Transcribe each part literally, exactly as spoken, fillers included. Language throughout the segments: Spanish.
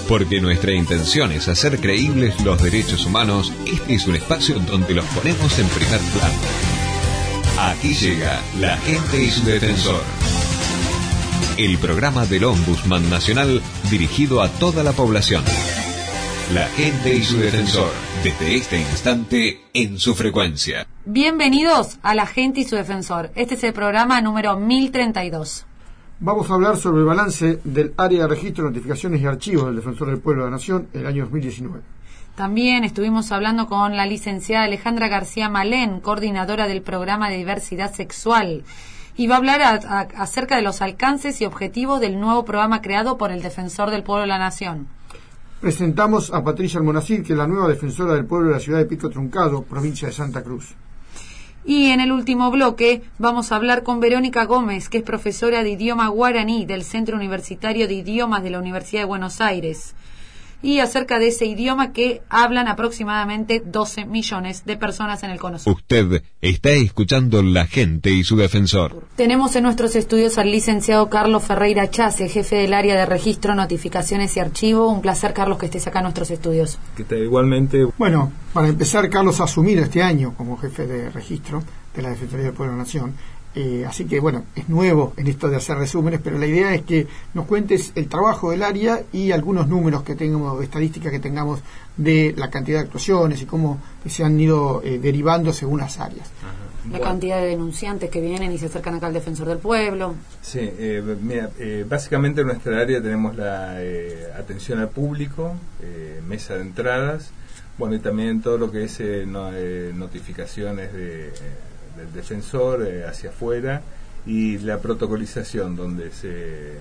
Porque nuestra intención es hacer creíbles los derechos humanos, este es un espacio donde los ponemos en primer plano. Aquí llega La Gente y su Defensor, el programa del Ombudsman Nacional dirigido a toda la población. La Gente y su Defensor, desde este instante en su frecuencia. Bienvenidos a La Gente y su Defensor. Este es el programa número mil treinta y dos. Vamos a hablar sobre el balance del área de registro, notificaciones y archivos del Defensor del Pueblo de la Nación el año dos mil diecinueve. También estuvimos hablando con la licenciada Alejandra García Malén, coordinadora del programa de diversidad sexual, y va a hablar a, a, acerca de los alcances y objetivos del nuevo programa creado por el Defensor del Pueblo de la Nación. Presentamos a Patricia Almonacid, que es la nueva defensora del pueblo de la ciudad de Pico Truncado, provincia de Santa Cruz. Y en el último bloque vamos a hablar con Verónica Gómez, que es profesora de idioma guaraní del Centro Universitario de Idiomas de la Universidad de Buenos Aires, y acerca de ese idioma que hablan aproximadamente doce millones de personas en el Cono Sur. Usted está escuchando La Gente y su Defensor. Tenemos en nuestros estudios al licenciado Carlos Ferreira Chase, jefe del área de registro, notificaciones y archivo. Un placer, Carlos, que estés acá en nuestros estudios. Que te, igualmente. Bueno, para empezar, Carlos ha asumido este año como jefe de registro de la Defensoría del Pueblo de la Nación. Eh, así que, bueno, es nuevo en esto de hacer resúmenes, pero la idea es que nos cuentes el trabajo del área y algunos números que tengamos, estadísticas que tengamos de la cantidad de actuaciones y cómo se han ido eh, derivando según las áreas. Ajá. La bueno. cantidad de denunciantes que vienen y se acercan acá al Defensor del Pueblo. Sí, eh, mira, eh, básicamente en nuestra área tenemos la eh, atención al público, eh, mesa de entradas, bueno, y también todo lo que es eh, no, eh, notificaciones de... Eh, del defensor eh, hacia afuera, y la protocolización donde se eh,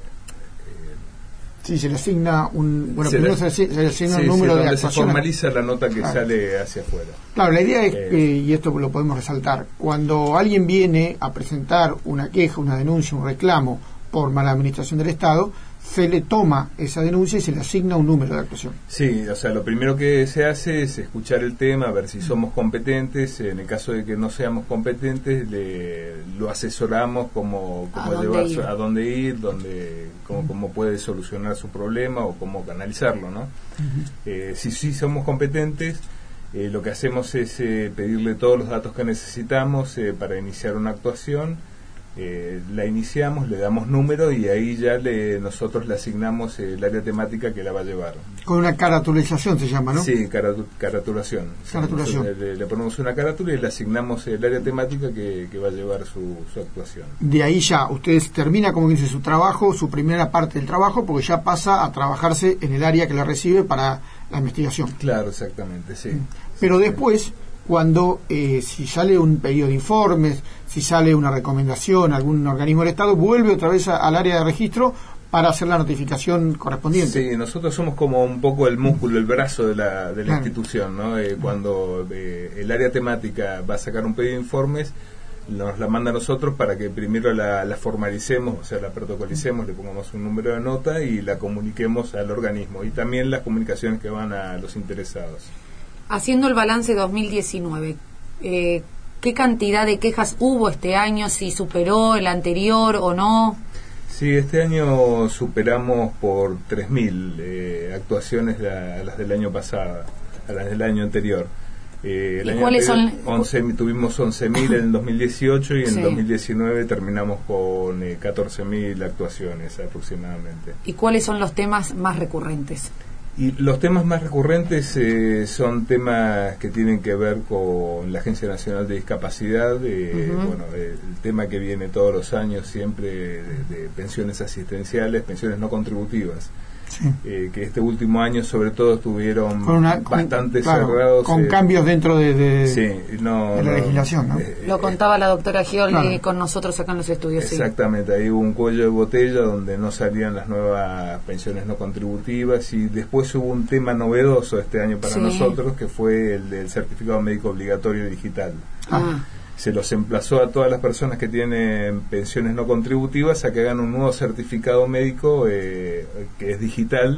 sí, se le asigna un bueno se primero le, se, se le asigna sí, un número sí, de donde actuaciones. Se formaliza la nota que claro. sale hacia afuera. Claro, la idea es, eh, eh, y esto lo podemos resaltar, cuando alguien viene a presentar una queja, una denuncia, un reclamo por mala administración del Estado, se le toma esa denuncia y se le asigna un número de actuación. Sí, o sea, lo primero que se hace es escuchar el tema, ver si somos competentes. En el caso de que no seamos competentes, le, lo asesoramos cómo, cómo llevar su, a dónde ir, dónde, cómo, cómo puede solucionar su problema o cómo canalizarlo, ¿no? Uh-huh. Eh, si sí somos competentes, eh, lo que hacemos es eh, pedirle todos los datos que necesitamos eh, para iniciar una actuación. Eh, la iniciamos, le damos número y ahí ya le, nosotros le asignamos eh, el área temática que la va a llevar. Con una caratulización se llama, ¿no? Sí, caratu- caratulación. Caratulación. O sea, le, le ponemos una carátula y le asignamos el área temática que, que va a llevar su, su actuación. De ahí ya, ustedes termina, como dice, su trabajo, su primera parte del trabajo, porque ya pasa a trabajarse en el área que la recibe para la investigación. Claro, exactamente, sí. Pero sí, después... sí. Cuando eh, si sale un pedido de informes, si sale una recomendación, algún organismo del Estado, vuelve otra vez a, al área de registro para hacer la notificación correspondiente. Sí, nosotros somos como un poco el músculo, el brazo de la, de la claro. institución, ¿no? Eh, cuando eh, el área temática va a sacar un pedido de informes, nos la manda a nosotros para que primero la, la formalicemos, o sea, la protocolicemos, le pongamos un número de nota y la comuniquemos al organismo, y también las comunicaciones que van a los interesados. Haciendo el balance dos mil diecinueve, eh, ¿qué cantidad de quejas hubo este año? ¿Si superó el anterior o no? Sí, este año superamos por tres mil eh, actuaciones a, a las del año pasado, a las del año anterior. Eh, el ¿Y año cuáles anterior, son? once, tuvimos once mil en el dos mil dieciocho y en sí. el dos mil diecinueve terminamos con eh, catorce mil actuaciones aproximadamente. ¿Y cuáles son los temas más recurrentes? Y los temas más recurrentes eh, son temas que tienen que ver con la Agencia Nacional de Discapacidad, eh, uh-huh. bueno, eh, el tema que viene todos los años siempre de, de pensiones asistenciales, pensiones no contributivas. Sí. Eh, que este último año sobre todo estuvieron con una, bastante con, claro, cerrados con eh, cambios dentro de, de, sí, no, de la no, legislación, ¿no? Eh, Lo contaba la doctora Gioli claro. con nosotros acá en los estudios. Exactamente, sí. Ahí hubo un cuello de botella donde no salían las nuevas pensiones no contributivas, y después hubo un tema novedoso este año para sí. nosotros, que fue el del certificado médico obligatorio digital. Ah. Se los emplazó a todas las personas que tienen pensiones no contributivas a que hagan un nuevo certificado médico eh, que es digital,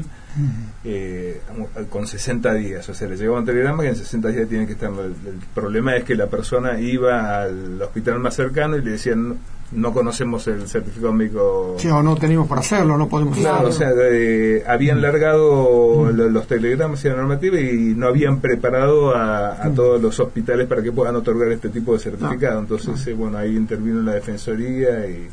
eh, con sesenta días. O sea, le llegaba un telegrama que en sesenta días tiene que estar. El, el problema es que la persona iba al hospital más cercano y le decían: no conocemos el certificado médico. Sí, o no tenemos para hacerlo, no podemos claro, hacerlo. O sea, eh, habían largado mm. los, los telegramas y la normativa y no habían preparado a, a mm. todos los hospitales para que puedan otorgar este tipo de certificado. No. Entonces, no. Eh, bueno, ahí intervino la Defensoría y,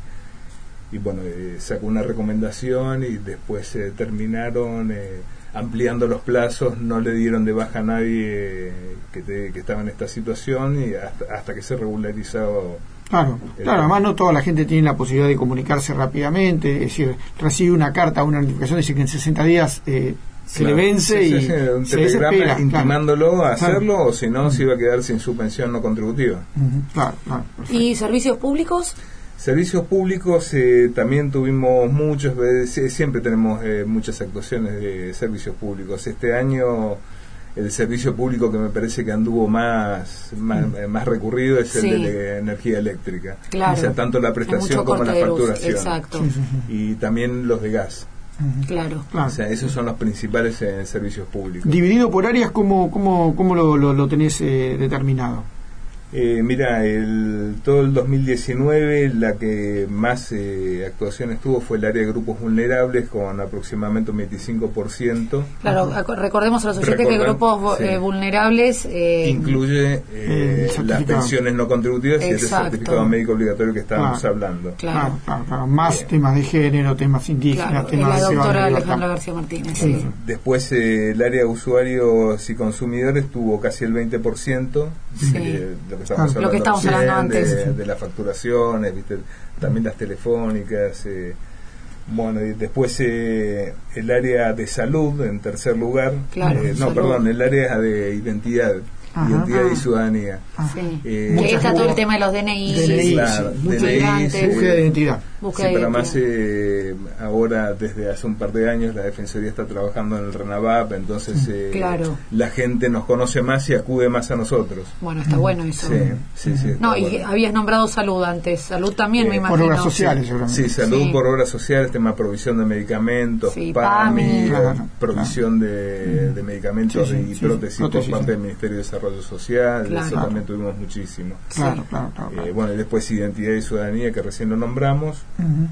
y bueno, eh, sacó una recomendación y después eh, terminaron eh, ampliando los plazos, no le dieron de baja a nadie eh, que, te, que estaba en esta situación y hasta, hasta que se regularizó. Claro, claro, además no toda la gente tiene la posibilidad de comunicarse rápidamente, es decir, recibe una carta, una notificación, dice que en sesenta días eh, se claro, le vence sí, y sí, sí, un se telegrama desespera, intimándolo claro. a hacerlo, claro. o si no, se iba a quedar sin su pensión no contributiva. Uh-huh, claro, claro, ¿y servicios públicos? Servicios públicos eh, también tuvimos muchos, eh, siempre tenemos eh, muchas actuaciones de servicios públicos. Este año el servicio público que me parece que anduvo más más, mm. más recurrido es sí. el de energía eléctrica. Claro. O sea, tanto la prestación como la facturación. Exacto. Sí, sí, sí. Y también los de gas. Uh-huh. Claro. O sea, esos son los principales eh, servicios públicos. Dividido por áreas, ¿cómo, cómo, cómo lo, lo, lo tenés eh, determinado? Eh, mira, el, todo el dos mil diecinueve la que más eh, actuaciones tuvo fue el área de grupos vulnerables con aproximadamente un veinticinco por ciento. Claro, uh-huh. recordemos a los oyentes que grupos sí. eh, vulnerables eh, incluye eh, las pensiones no contributivas y ese certificado médico obligatorio que estábamos claro. hablando. Claro, claro, claro. Más eh, temas de género, temas indígenas, claro, temas la de doctora Alejandra García Martínez. Sí. Sí. Después eh, el área de usuarios y consumidores tuvo casi el veinte por ciento. Sí. Eh, lo que estamos ah, hablando, lo que estamos hablando antes de, de las facturaciones, ¿viste? También las telefónicas. Eh, bueno, y después eh, el área de salud en tercer lugar. Claro, eh, no, salud. perdón, el área de identidad. Ajá, identidad ah, y ciudadanía. Sí. Eh, que está todo el tema de los D N I, D N I claro, sí. D N I, sí. Búsqueda de identidad. Búsqueda sí, de para identidad. más eh, ahora desde hace un par de años la Defensoría está trabajando en el RENAVAP, entonces eh, claro. la gente nos conoce más y acude más a nosotros. Bueno, está bueno eso. Sí, sí, sí. No, y bueno. habías nombrado salud antes, salud también eh, me imagino. Por obras sociales, seguramente. Sí, salud sí. por obras sociales, tema provisión de medicamentos, sí, PAMI, claro, provisión claro. De, de medicamentos sí, sí, y sí, prótesis, sí, prótesis por parte sí. del Ministerio de Desarrollo Social, claro. eso también tuvimos muchísimo. Claro, sí. claro, claro, claro. Eh, bueno, y después identidad y ciudadanía, que recién lo nombramos. Uh-huh.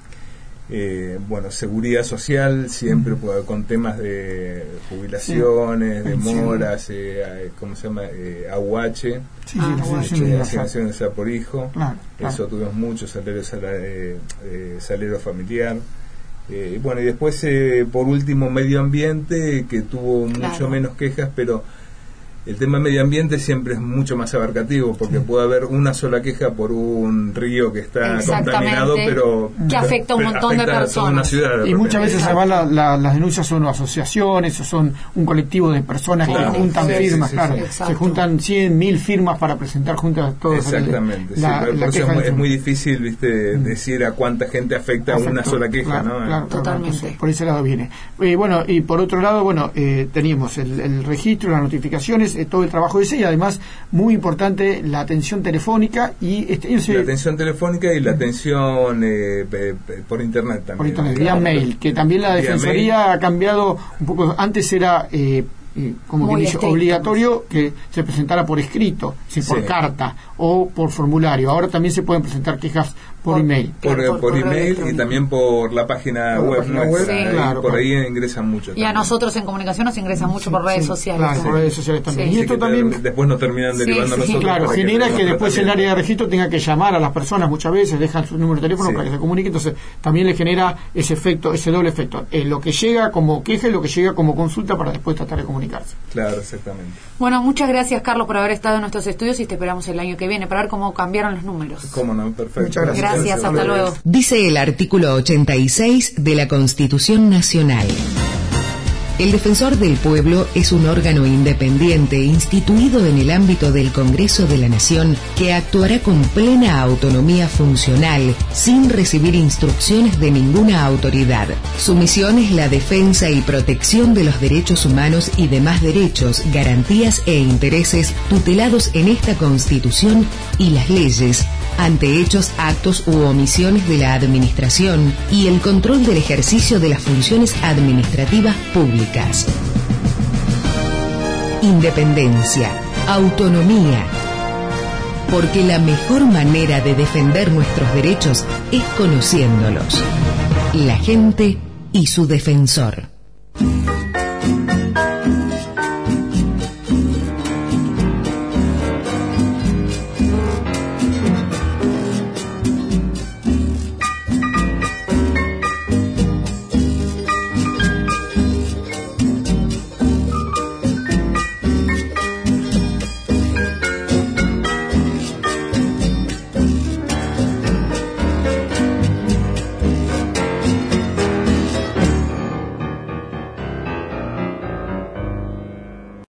Eh, bueno, seguridad social, siempre uh-huh. con temas de jubilaciones, sí. demoras, eh, ¿cómo se llama? Eh, A U H, sí, ah, sí, asignación de por hijo. Claro, claro. Eso tuvimos mucho, salario, salario, eh, salario familiar. Eh, bueno, y después, eh, por último, medio ambiente, que tuvo claro. mucho menos quejas, pero el tema medio ambiente siempre es mucho más abarcativo, porque sí. puede haber una sola queja por un río que está contaminado, pero que afecta a un montón de personas. Una ciudad, de y muchas veces además la, la, las denuncias son asociaciones o son un colectivo de personas claro. que juntan sí, firmas, sí, sí, claro. Sí, se juntan cien, mil firmas para presentar juntas todos. Exactamente. La, sí, la, la por eso es muy, es muy difícil, viste, mm. decir a cuánta gente afecta Afecto, una sola queja, claro, ¿no? Claro, totalmente. Claro, por ese lado viene. Eh, bueno, y por otro lado, bueno, eh, teníamos el, el registro, las notificaciones, eh, todo el trabajo de y además muy importante la atención telefónica y este, ese, la atención telefónica y la atención eh, pe, pe, por internet también por internet, vía mail, que también la Defensoría mail. Ha cambiado un poco. Antes era eh, eh, como que dice, obligatorio que se presentara por escrito, si por sí. carta o por formulario. Ahora también se pueden presentar quejas por, por email. Por, por, por, por email y también por la página por web. La página web sí. claro, por ahí ingresan mucho. Y también. A nosotros en comunicación nos ingresan mucho sí, por redes sí, sociales. Claro, sí. por redes sociales también. Sí, y esto también te, después nos terminan derivando sí, a sí, nosotros. Claro, genera que, que después el área de registro tenga que llamar a las personas muchas veces, dejan su número de teléfono sí. para que se comunique, entonces también le genera ese efecto, ese doble efecto. Eh, lo que llega como queja y lo que llega como consulta para después tratar de comunicarse. Claro, exactamente. Bueno, muchas gracias, Carlos, por haber estado en nuestros estudios y te esperamos el año que viene para ver cómo cambiaron los números. Cómo no, perfecto. Muchas gracias. Gracias, gracias hasta luego. luego. Dice el artículo ochenta y seis de la Constitución Nacional. El Defensor del Pueblo es un órgano independiente instituido en el ámbito del Congreso de la Nación que actuará con plena autonomía funcional sin recibir instrucciones de ninguna autoridad. Su misión es la defensa y protección de los derechos humanos y demás derechos, garantías e intereses tutelados en esta Constitución y las leyes ante hechos, actos u omisiones de la Administración y el control del ejercicio de las funciones administrativas públicas. Independencia, autonomía, porque la mejor manera de defender nuestros derechos es conociéndolos. La gente y su defensor.